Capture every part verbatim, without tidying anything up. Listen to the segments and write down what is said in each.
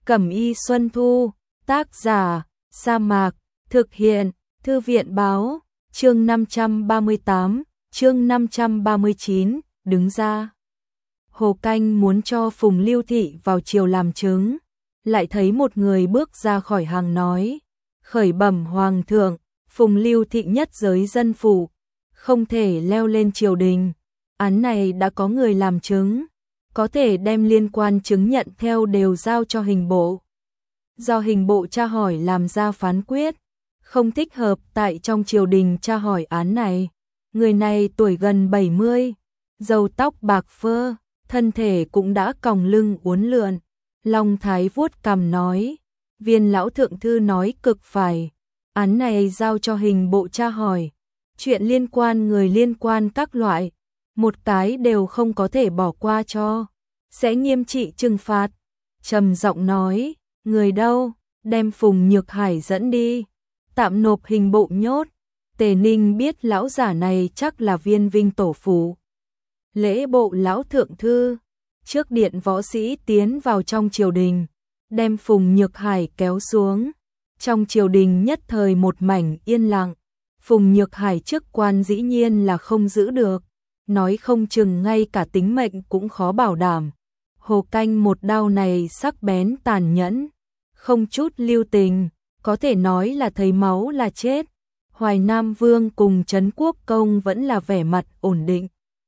Cẩm y Xuân Thu, tác giả, Sa Mạc, thực hiện, Thư viện báo, chương năm trăm ba mươi tám, chương năm trăm ba mươi chín, đứng ra. Hồ Canh muốn cho Phùng Lưu Thị vào triều làm chứng, lại thấy một người bước ra khỏi hàng nói, khởi bẩm Hoàng thượng, Phùng Lưu Thị nhất giới dân phủ, không thể leo lên triều đình, án này đã có người làm chứng, có thể đem liên quan chứng nhận theo đều giao cho hình bộ. Do hình bộ tra hỏi làm ra phán quyết, không thích hợp tại trong triều đình tra hỏi án này. Người này tuổi gần bảy mươi, râu tóc bạc phơ, thân thể cũng đã còng lưng uốn lượn. Long Thái vuốt cằm nói, Viên lão thượng thư nói cực phải, án này giao cho hình bộ tra hỏi, chuyện liên quan người liên quan các loại, một cái đều không có thể bỏ qua cho, sẽ nghiêm trị trừng phạt. Trầm giọng nói, người đâu, đem Phùng Nhược Hải dẫn đi, tạm nộp hình bộ nhốt. Tề Ninh biết lão giả này chắc là Viên Vinh tổ phủ. Lễ bộ lão thượng thư, trước điện võ sĩ tiến vào trong triều đình, đem Phùng Nhược Hải kéo xuống. Trong triều đình nhất thời một mảnh yên lặng, Phùng Nhược Hải chức quan dĩ nhiên là không giữ được, nói không chừng ngay cả tính mệnh cũng khó bảo đảm. Hồ Canh một đao này sắc bén tàn nhẫn, không chút lưu tình, có thể nói là thấy máu là chết. Hoài Nam Vương cùng Trấn Quốc Công vẫn là vẻ mặt ổn định.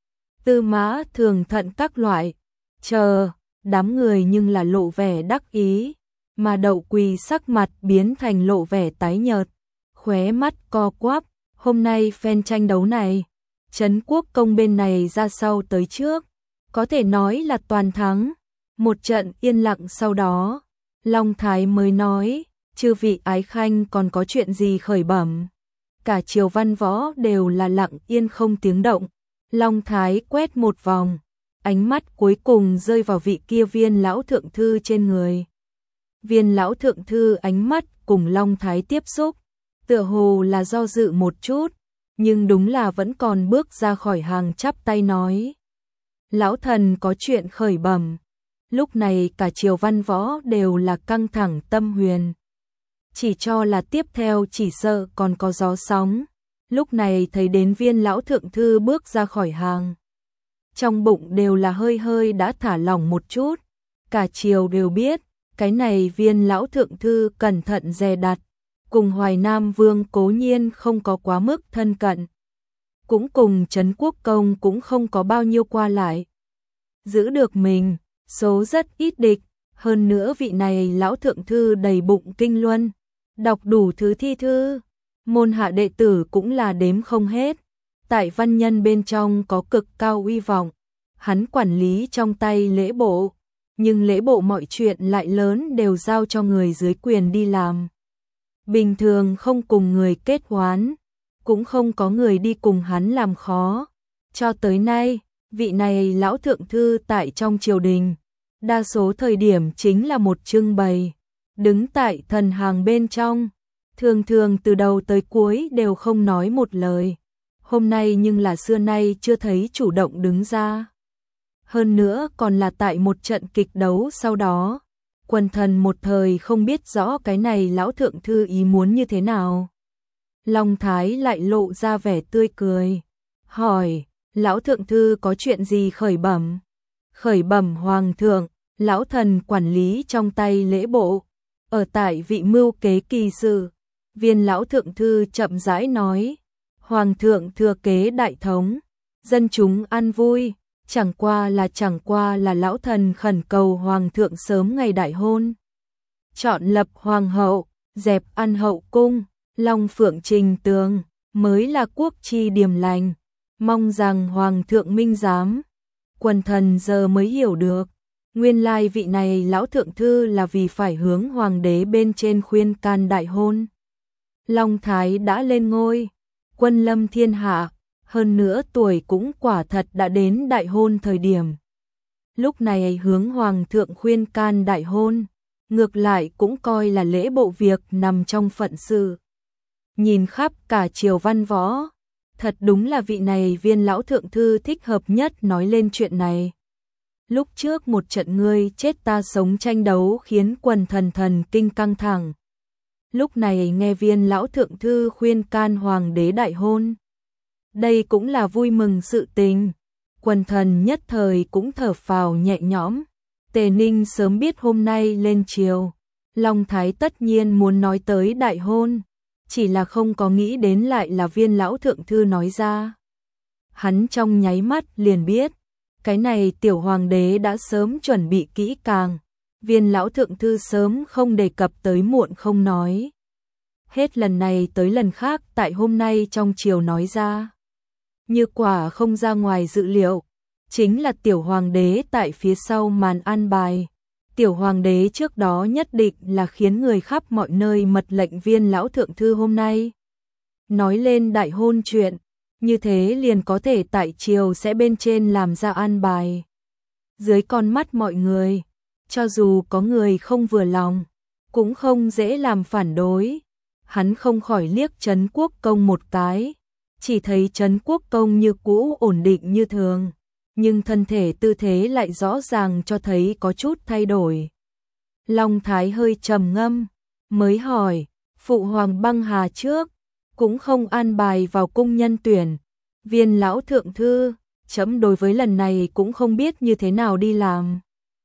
Tư Mã Thường Thận các loại, chờ, đám người nhưng là lộ vẻ đắc ý, mà Đậu Quỳ sắc mặt biến thành lộ vẻ tái nhợt, khóe mắt co quắp. Hôm nay phen tranh đấu này, Trấn Quốc Công bên này ra sau tới trước, có thể nói là toàn thắng. Một trận yên lặng sau đó, Long Thái mới nói, chư vị ái khanh còn có chuyện gì khởi bẩm. Cả triều văn võ đều là lặng yên không tiếng động. Long Thái quét một vòng, ánh mắt cuối cùng rơi vào vị kia Viên lão thượng thư trên người. Viên lão thượng thư ánh mắt cùng Long Thái tiếp xúc, tựa hồ là do dự một chút, nhưng đúng là vẫn còn bước ra khỏi hàng chắp tay nói. Lão thần có chuyện khởi bẩm. Lúc này cả triều văn võ đều là căng thẳng tâm huyền. Chỉ cho là tiếp theo chỉ sợ còn có gió sóng. Lúc này thấy đến Viên lão thượng thư bước ra khỏi hàng, trong bụng đều là hơi hơi đã thả lỏng một chút. Cả triều đều biết, cái này Viên lão thượng thư cẩn thận dè đặt, cùng Hoài Nam Vương cố nhiên không có quá mức thân cận, cũng cùng Trấn Quốc Công cũng không có bao nhiêu qua lại. Giữ được mình, số rất ít địch, hơn nữa vị này lão thượng thư đầy bụng kinh luân, đọc đủ thứ thi thư, môn hạ đệ tử cũng là đếm không hết, tại văn nhân bên trong có cực cao uy vọng. Hắn quản lý trong tay lễ bộ, nhưng lễ bộ mọi chuyện lại lớn đều giao cho người dưới quyền đi làm. Bình thường không cùng người kết hoán, cũng không có người đi cùng hắn làm khó. Cho tới nay, vị này lão thượng thư tại trong triều đình, đa số thời điểm chính là một trưng bày, đứng tại thần hàng bên trong, thường thường từ đầu tới cuối đều không nói một lời. Hôm nay nhưng là xưa nay chưa thấy chủ động đứng ra. Hơn nữa còn là tại một trận kịch đấu sau đó, quần thần một thời không biết rõ cái này lão thượng thư ý muốn như thế nào. Long Thái lại lộ ra vẻ tươi cười, hỏi, lão thượng thư có chuyện gì khởi bẩm? Khởi bẩm Hoàng thượng, lão thần quản lý trong tay lễ bộ, ở tại vị mưu kế kỳ sự. Viên lão thượng thư chậm rãi nói, Hoàng thượng thừa kế đại thống, dân chúng an vui, chẳng qua là chẳng qua là lão thần khẩn cầu Hoàng thượng sớm ngày đại hôn. Chọn lập Hoàng hậu, dẹp ăn hậu cung, long phượng trình tường, mới là quốc chi điềm lành, mong rằng Hoàng thượng minh giám. Quần thần giờ mới hiểu được, nguyên lai vị này lão thượng thư là vì phải hướng hoàng đế bên trên khuyên can đại hôn. Long Thái đã lên ngôi, quân lâm thiên hạ, hơn nữa tuổi cũng quả thật đã đến đại hôn thời điểm. Lúc này hướng hoàng thượng khuyên can đại hôn, ngược lại cũng coi là lễ bộ việc nằm trong phận sự. Nhìn khắp cả triều văn võ, thật đúng là vị này Viên lão thượng thư thích hợp nhất nói lên chuyện này. Lúc trước một trận ngươi chết ta sống tranh đấu khiến quần thần thần kinh căng thẳng. Lúc này nghe Viên lão thượng thư khuyên can hoàng đế đại hôn. Đây cũng là vui mừng sự tình. Quần thần nhất thời cũng thở phào nhẹ nhõm. Tề Ninh sớm biết hôm nay lên triều, Long Thái tất nhiên muốn nói tới đại hôn, chỉ là không có nghĩ đến lại là Viên lão thượng thư nói ra. Hắn trong nháy mắt liền biết, cái này tiểu hoàng đế đã sớm chuẩn bị kỹ càng. Viên lão thượng thư sớm không đề cập tới muộn không nói. Hết lần này tới lần khác tại hôm nay trong triều nói ra. Như quả không ra ngoài dự liệu, chính là tiểu hoàng đế tại phía sau màn an bài. Tiểu hoàng đế trước đó nhất định là khiến người khắp mọi nơi mật lệnh Viên lão thượng thư hôm nay nói lên đại hôn chuyện, như thế liền có thể tại triều sẽ bên trên làm ra an bài. Dưới con mắt mọi người, cho dù có người không vừa lòng, cũng không dễ làm phản đối. Hắn không khỏi liếc Trấn Quốc Công một cái, chỉ thấy Trấn Quốc Công như cũ ổn định như thường, nhưng thân thể tư thế lại rõ ràng cho thấy có chút thay đổi. Long Thái hơi trầm ngâm, mới hỏi, phụ hoàng băng hà trước, cũng không an bài vào cung nhân tuyển. Viên lão thượng thư, chấm đối với lần này cũng không biết như thế nào đi làm.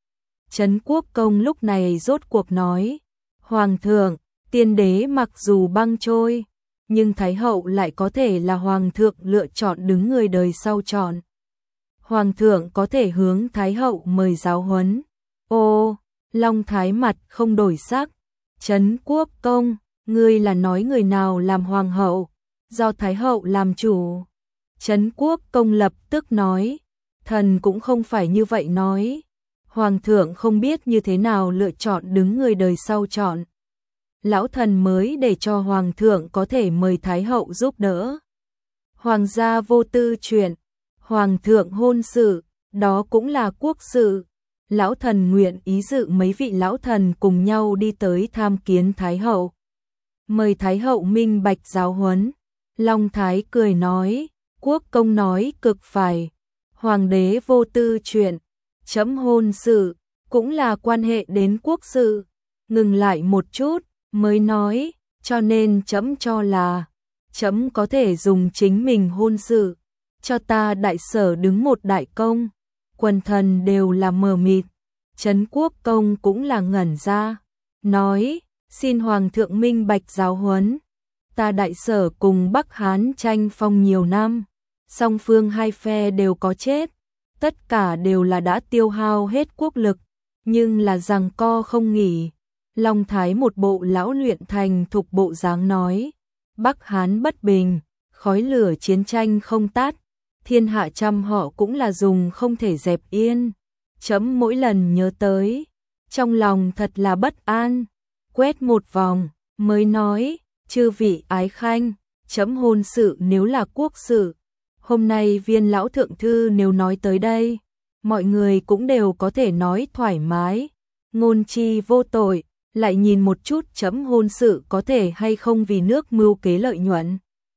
Trấn Quốc Công lúc này rốt cuộc nói, hoàng thượng, tiên đế mặc dù băng trôi, nhưng Thái hậu lại có thể là hoàng thượng lựa chọn đứng người đời sau chọn. Hoàng thượng có thể hướng Thái hậu mời giáo huấn. Ô, Long Thái mặt không đổi sắc. Trấn Quốc Công, ngươi là nói người nào làm hoàng hậu, do Thái hậu làm chủ. Trấn Quốc Công lập tức nói, thần cũng không phải như vậy nói. Hoàng thượng không biết như thế nào lựa chọn đứng người đời sau chọn. Lão thần mới để cho hoàng thượng có thể mời Thái hậu giúp đỡ. Hoàng gia vô tư chuyện, hoàng thượng hôn sự, đó cũng là quốc sự. Lão thần nguyện ý dự mấy vị lão thần cùng nhau đi tới tham kiến Thái hậu. Mời Thái hậu minh bạch giáo huấn. Long Thái cười nói, Quốc công nói cực phải. Hoàng đế vô tư chuyện, chấm hôn sự, cũng là quan hệ đến quốc sự. Ngừng lại một chút, mới nói, cho nên chấm cho là, chấm có thể dùng chính mình hôn sự, cho ta đại sở đứng một đại công. Quần thần đều là mờ mịt, Trấn Quốc Công cũng là ngẩn ra, nói, xin hoàng thượng minh bạch giáo huấn. Ta đại sở cùng Bắc Hán tranh phong nhiều năm, song phương hai phe đều có chết, tất cả đều là đã tiêu hao hết quốc lực, nhưng là giằng co không nghỉ. Long Thái một bộ lão luyện thành thục bộ dáng nói, Bắc Hán bất bình, khói lửa chiến tranh không tắt, thiên hạ trăm họ cũng là dùng không thể dẹp yên. Chấm mỗi lần nhớ tới, trong lòng thật là bất an. Quét một vòng, mới nói, chư vị ái khanh, chấm hôn sự nếu là quốc sự. Hôm nay Viên lão thượng thư nếu nói tới đây, mọi người cũng đều có thể nói thoải mái. Ngôn chi vô tội, lại nhìn một chút chấm hôn sự có thể hay không vì nước mưu kế lợi nhuận.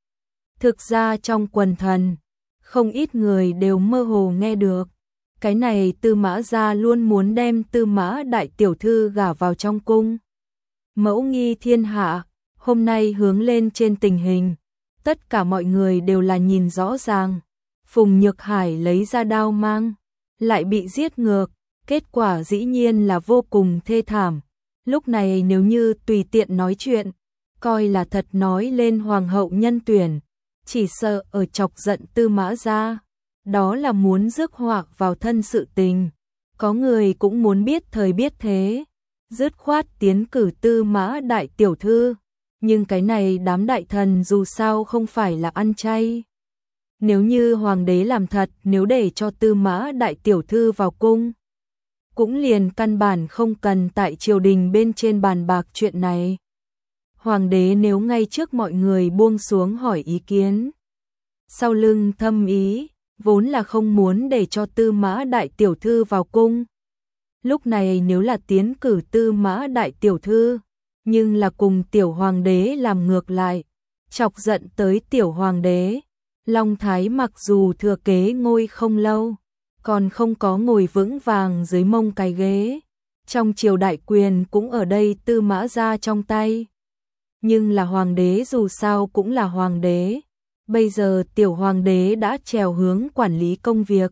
Thực ra trong quần thần, không ít người đều mơ hồ nghe được. Cái này Tư Mã gia luôn muốn đem Tư Mã đại tiểu thư gả vào trong cung. Mẫu nghi thiên hạ, hôm nay hướng lên trên tình hình, tất cả mọi người đều là nhìn rõ ràng. Phùng Nhược Hải lấy ra đao mang, lại bị giết ngược, kết quả dĩ nhiên là vô cùng thê thảm. Lúc này nếu như tùy tiện nói chuyện, coi là thật nói lên hoàng hậu nhân tuyển, chỉ sợ ở chọc giận Tư Mã gia, đó là muốn rước họa vào thân sự tình. Có người cũng muốn biết thời biết thế, dứt khoát tiến cử Tư Mã đại tiểu thư, nhưng cái này đám đại thần dù sao không phải là ăn chay. Nếu như hoàng đế làm thật, nếu để cho Tư Mã đại tiểu thư vào cung, cũng liền căn bản không cần tại triều đình bên trên bàn bạc chuyện này. Hoàng đế nếu ngay trước mọi người buông xuống hỏi ý kiến, sau lưng thâm ý, vốn là không muốn để cho Tư Mã đại tiểu thư vào cung. Lúc này nếu là tiến cử Tư Mã đại tiểu thư, nhưng là cùng tiểu hoàng đế làm ngược lại, chọc giận tới tiểu hoàng đế. Long Thái mặc dù thừa kế ngôi không lâu, còn không có ngồi vững vàng dưới mông cái ghế. Trong triều đại quyền cũng ở đây Tư Mã Gia trong tay. Nhưng là hoàng đế dù sao cũng là hoàng đế. Bây giờ tiểu hoàng đế đã trèo hướng quản lý công việc.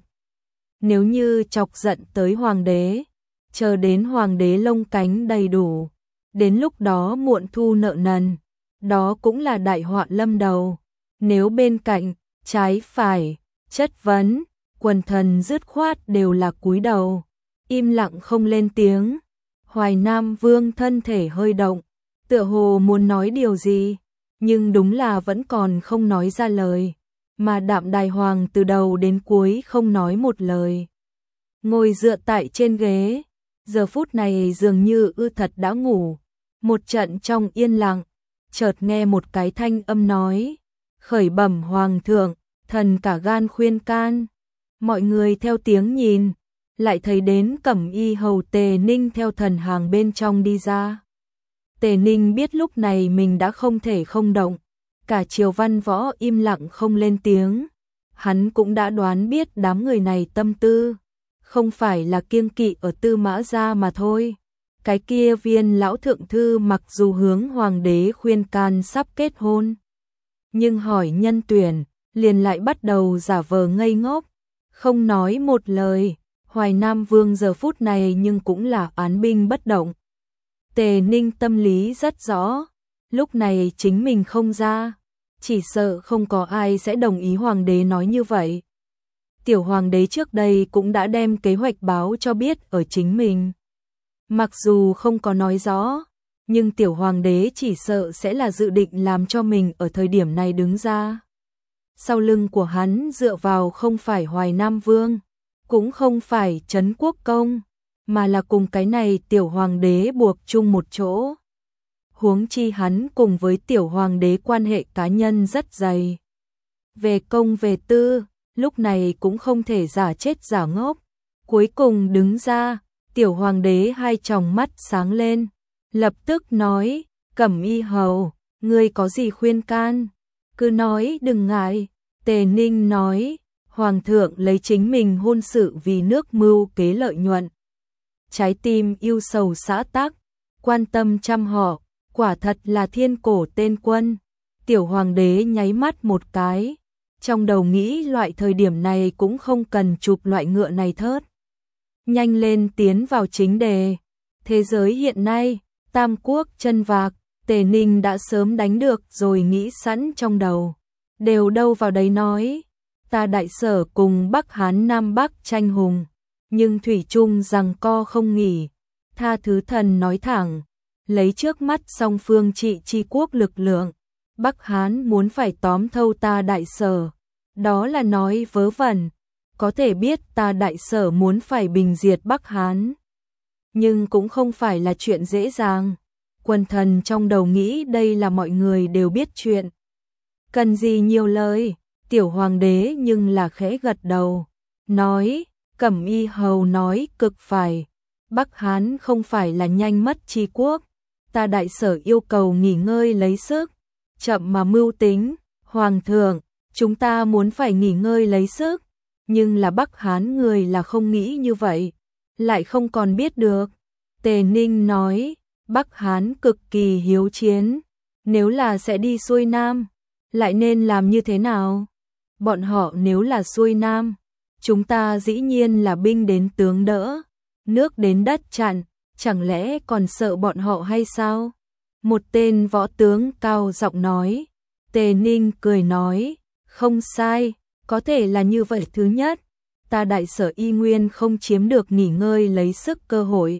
Nếu như chọc giận tới hoàng đế, chờ đến hoàng đế lông cánh đầy đủ, đến lúc đó muộn thu nợ nần, đó cũng là đại họa lâm đầu. Nếu bên cạnh, trái phải, chất vấn, quần thần dứt khoát đều là cúi đầu, im lặng không lên tiếng. Hoài Nam Vương thân thể hơi động, tựa hồ muốn nói điều gì, nhưng đúng là vẫn còn không nói ra lời, mà Đạm Đài Hoàng từ đầu đến cuối không nói một lời. Ngồi dựa tại trên ghế, giờ phút này dường như ư thật đã ngủ. Một trận trong yên lặng, chợt nghe một cái thanh âm nói, khởi bẩm hoàng thượng, thần cả gan khuyên can. Mọi người theo tiếng nhìn, lại thấy đến Cẩm Y hầu Tề Ninh theo thần hàng bên trong đi ra. Tề Ninh biết lúc này mình đã không thể không động, cả triều văn võ im lặng không lên tiếng. Hắn cũng đã đoán biết đám người này tâm tư, không phải là kiêng kỵ ở Tư Mã Gia mà thôi. Cái kia Viên lão thượng thư mặc dù hướng hoàng đế khuyên can sắp kết hôn, nhưng hỏi nhân tuyển, liền lại bắt đầu giả vờ ngây ngốc, không nói một lời. Hoài Nam Vương giờ phút này nhưng cũng là án binh bất động. Tề Ninh tâm lý rất rõ, lúc này chính mình không ra, chỉ sợ không có ai sẽ đồng ý hoàng đế nói như vậy. Tiểu hoàng đế trước đây cũng đã đem kế hoạch báo cho biết ở chính mình. Mặc dù không có nói rõ, nhưng tiểu hoàng đế chỉ sợ sẽ là dự định làm cho mình ở thời điểm này đứng ra. Sau lưng của hắn dựa vào không phải Hoài Nam Vương, cũng không phải Trấn Quốc Công, mà là cùng cái này tiểu hoàng đế buộc chung một chỗ. Huống chi hắn cùng với tiểu hoàng đế quan hệ cá nhân rất dày. Về công về tư, lúc này cũng không thể giả chết giả ngốc. Cuối cùng đứng ra, tiểu hoàng đế hai tròng mắt sáng lên, lập tức nói, Cẩm Y hầu, ngươi có gì khuyên can? Cứ nói đừng ngại. Tề Ninh nói, hoàng thượng lấy chính mình hôn sự vì nước mưu kế lợi nhuận. Trái tim yêu sầu xã tắc, quan tâm chăm họ, quả thật là thiên cổ tên quân. Tiểu hoàng đế nháy mắt một cái, trong đầu nghĩ loại thời điểm này cũng không cần chụp loại ngựa này thớt. Nhanh lên tiến vào chính đề. Thế giới hiện nay, tam quốc chân vạc, Tề Ninh đã sớm đánh được rồi nghĩ sẵn trong đầu. Đều đâu vào đấy nói, ta Đại Sở cùng Bắc Hán Nam Bắc tranh hùng, nhưng thủy chung rằng co không nghỉ. Tha thứ thần nói thẳng, lấy trước mắt song phương trị chi quốc lực lượng, Bắc Hán muốn phải tóm thâu ta Đại Sở, đó là nói vớ vẩn. Có thể biết ta Đại Sở muốn phải bình diệt Bắc Hán, nhưng cũng không phải là chuyện dễ dàng. Quần thần trong đầu nghĩ đây là mọi người đều biết chuyện. Cần gì nhiều lời, tiểu hoàng đế nhưng là khẽ gật đầu, nói, Cẩm Y hầu nói cực phải, Bắc Hán không phải là nhanh mất chi quốc, ta Đại Sở yêu cầu nghỉ ngơi lấy sức, chậm mà mưu tính. Hoàng thượng, chúng ta muốn phải nghỉ ngơi lấy sức, nhưng là Bắc Hán người là không nghĩ như vậy, lại không còn biết được. Tề Ninh nói, Bắc Hán cực kỳ hiếu chiến, nếu là sẽ đi xuôi Nam, lại nên làm như thế nào? Bọn họ nếu là xuôi Nam, chúng ta dĩ nhiên là binh đến tướng đỡ, nước đến đất chặn, chẳng lẽ còn sợ bọn họ hay sao? Một tên võ tướng cao giọng nói. Tề Ninh cười nói, không sai, có thể là như vậy. Thứ nhất, ta Đại Sở y nguyên không chiếm được nghỉ ngơi lấy sức cơ hội.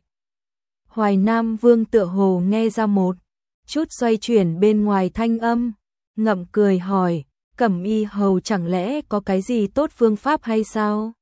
Hoài Nam Vương tựa hồ nghe ra một chút xoay chuyển bên ngoài thanh âm, ngậm cười hỏi, Cẩm Y hầu chẳng lẽ có cái gì tốt phương pháp hay sao?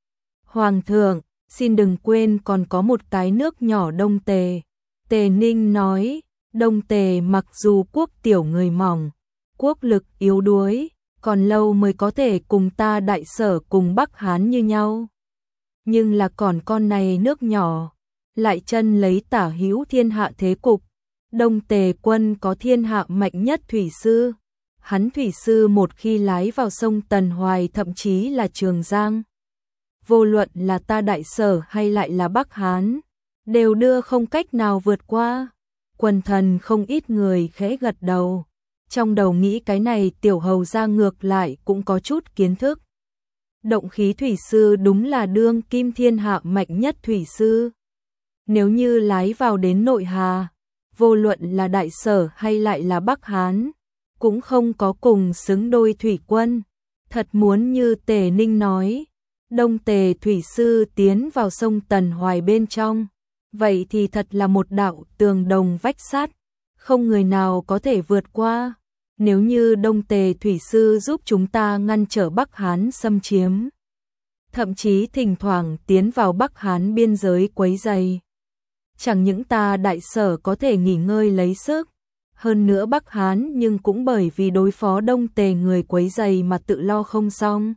Hoàng thượng, xin đừng quên còn có một cái nước nhỏ Đông Tề. Tề Ninh nói, Đông Tề mặc dù quốc tiểu người mỏng, quốc lực yếu đuối, còn lâu mới có thể cùng ta Đại Sở cùng Bắc Hán như nhau. Nhưng là còn con này nước nhỏ, lại chân lấy tả hữu thiên hạ thế cục. Đông Tề quân có thiên hạ mạnh nhất thủy sư. Hắn thủy sư một khi lái vào sông Tần Hoài thậm chí là Trường Giang, vô luận là ta Đại Sở hay lại là Bắc Hán, đều đưa không cách nào vượt qua. Quần thần không ít người khẽ gật đầu, trong đầu nghĩ cái này tiểu hầu ra ngược lại cũng có chút kiến thức. Động khí thủy sư đúng là đương kim thiên hạ mạnh nhất thủy sư. Nếu như lái vào đến nội hà, vô luận là Đại Sở hay lại là Bắc Hán, cũng không có cùng xứng đôi thủy quân. Thật muốn như Tề Ninh nói, Đông Tề thủy sư tiến vào sông Tần Hoài bên trong, vậy thì thật là một đạo tường đồng vách sắt, không người nào có thể vượt qua. Nếu như Đông Tề thủy sư giúp chúng ta ngăn trở Bắc Hán xâm chiếm, thậm chí thỉnh thoảng tiến vào Bắc Hán biên giới quấy rầy, chẳng những ta Đại Sở có thể nghỉ ngơi lấy sức, hơn nữa Bắc Hán nhưng cũng bởi vì đối phó Đông Tề người quấy rầy mà tự lo không xong.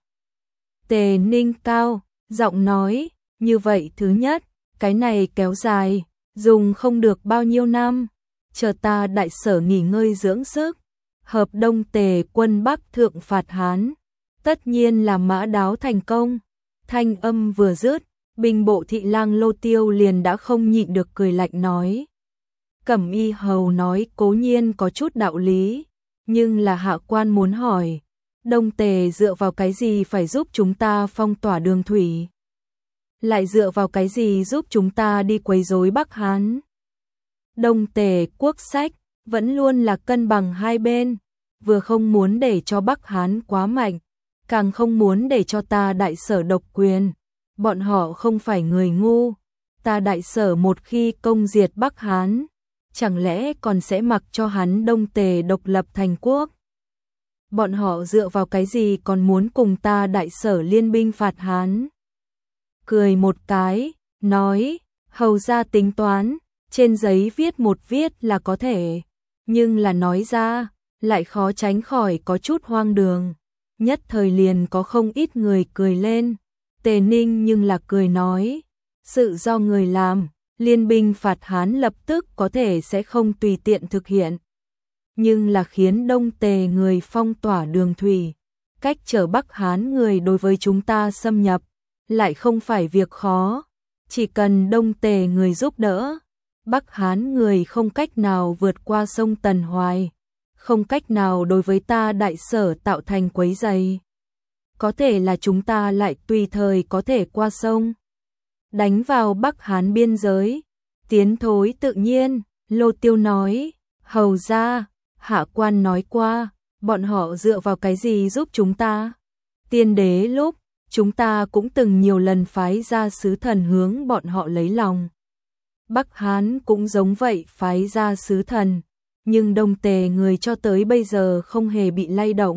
Tề Ninh cao giọng nói, như vậy thứ nhất, cái này kéo dài, dùng không được bao nhiêu năm, chờ ta Đại Sở nghỉ ngơi dưỡng sức, hợp Đông Tề quân Bắc thượng phạt Hán, tất nhiên là mã đáo thành công. Thanh âm vừa dứt, binh bộ thị lang Lô Tiêu liền đã không nhịn được cười lạnh nói. Cẩm Y hầu nói cố nhiên có chút đạo lý, nhưng là hạ quan muốn hỏi, Đông Tề dựa vào cái gì phải giúp chúng ta phong tỏa đường thủy? Lại dựa vào cái gì giúp chúng ta đi quấy rối Bắc Hán? Đông Tề quốc sách vẫn luôn là cân bằng hai bên, vừa không muốn để cho Bắc Hán quá mạnh, càng không muốn để cho ta Đại Sở độc quyền. Bọn họ không phải người ngu, ta Đại Sở một khi công diệt Bắc Hán, chẳng lẽ còn sẽ mặc cho hắn Đông Tề độc lập thành quốc? Bọn họ dựa vào cái gì còn muốn cùng ta Đại Sở liên binh phạt Hán? Cười một cái, nói, hầu ra tính toán, trên giấy viết một viết là có thể, nhưng là nói ra, lại khó tránh khỏi có chút hoang đường. Nhất thời liền có không ít người cười lên. Tề Ninh nhưng là cười nói, sự do người làm, liên binh phạt Hán lập tức có thể sẽ không tùy tiện thực hiện. Nhưng là khiến Đông Tề người phong tỏa đường thủy, cách trở Bắc Hán người đối với chúng ta xâm nhập, lại không phải việc khó. Chỉ cần Đông Tề người giúp đỡ, Bắc Hán người không cách nào vượt qua sông Tần Hoài, không cách nào đối với ta Đại Sở tạo thành quấy rầy. Có thể là chúng ta lại tùy thời có thể qua sông, đánh vào Bắc Hán biên giới, tiến thối tự nhiên. Lô Tiêu nói, hầu ra, hạ quan nói qua, bọn họ dựa vào cái gì giúp chúng ta? Tiên đế lúc, chúng ta cũng từng nhiều lần phái ra sứ thần hướng bọn họ lấy lòng. Bắc Hán cũng giống vậy phái ra sứ thần, nhưng Đông Tề người cho tới bây giờ không hề bị lay động.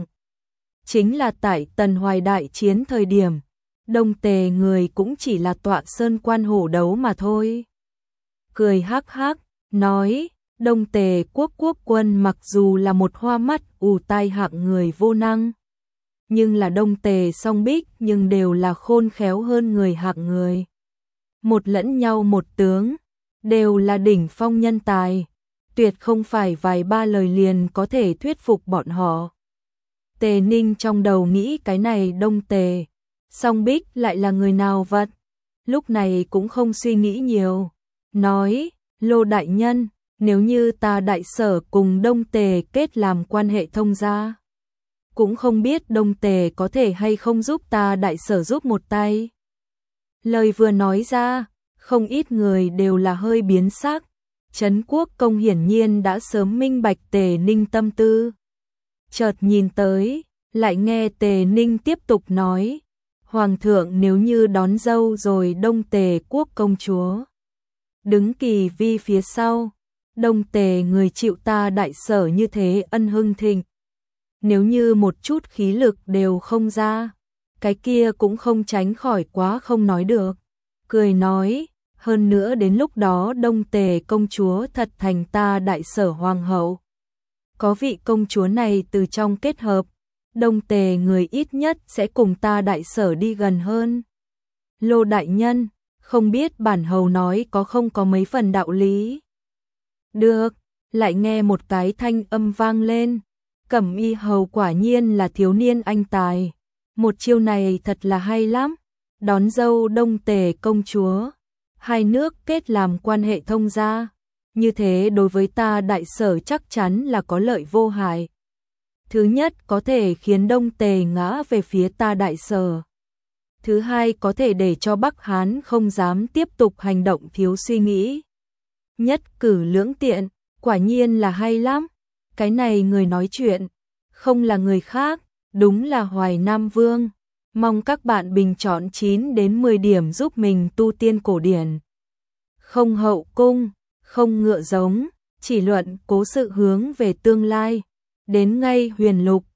Chính là tại Tần Hoài đại chiến thời điểm, Đông Tề người cũng chỉ là tọa sơn quan hổ đấu mà thôi. Cười hắc hắc, nói, Đông Tề quốc quốc quân mặc dù là một hoa mắt ù tai hạng người vô năng, nhưng là Đông Tề song bích nhưng đều là khôn khéo hơn người hạng người. Một lẫn nhau một tướng, đều là đỉnh phong nhân tài, tuyệt không phải vài ba lời liền có thể thuyết phục bọn họ. Tề Ninh trong đầu nghĩ cái này Đông Tề, song bích lại là người nào vật, lúc này cũng không suy nghĩ nhiều, nói, Lô đại nhân, nếu như ta Đại Sở cùng Đông Tề kết làm quan hệ thông gia, cũng không biết Đông Tề có thể hay không giúp ta Đại Sở giúp một tay. Lời vừa nói ra, không ít người đều là hơi biến sắc. Trấn Quốc Công hiển nhiên đã sớm minh bạch Tề Ninh tâm tư. Chợt nhìn tới, lại nghe Tề Ninh tiếp tục nói, Hoàng thượng nếu như đón dâu rồi Đông Tề quốc công chúa đứng kỳ vi phía sau, Đông Tề người chịu ta Đại Sở như thế ân hưng thịnh. Nếu như một chút khí lực đều không ra, cái kia cũng không tránh khỏi quá không nói được. Cười nói, hơn nữa đến lúc đó Đông Tề công chúa thật thành ta Đại Sở hoàng hậu. Có vị công chúa này từ trong kết hợp, Đông Tề người ít nhất sẽ cùng ta Đại Sở đi gần hơn. Lô đại nhân, không biết bản hầu nói có không có mấy phần đạo lý. Được, lại nghe một cái thanh âm vang lên. Cẩm Y hầu quả nhiên là thiếu niên anh tài. Một chiêu này thật là hay lắm. đón dâu Đông Tề công chúa, hai nước kết làm quan hệ thông gia, như thế đối với ta Đại Sở chắc chắn là có lợi vô hại. Thứ nhất có thể khiến Đông Tề ngã về phía ta Đại Sở. Thứ hai có thể để cho Bắc Hán không dám tiếp tục hành động thiếu suy nghĩ. Nhất cử lưỡng tiện, quả nhiên là hay lắm. Cái này người nói chuyện, không là người khác, đúng là Hoài Nam Vương. Mong các bạn bình chọn chín đến mười điểm giúp mình tu tiên cổ điển. Không hậu cung, không ngựa giống, chỉ luận cố sự hướng về tương lai. Đến ngay huyền lục,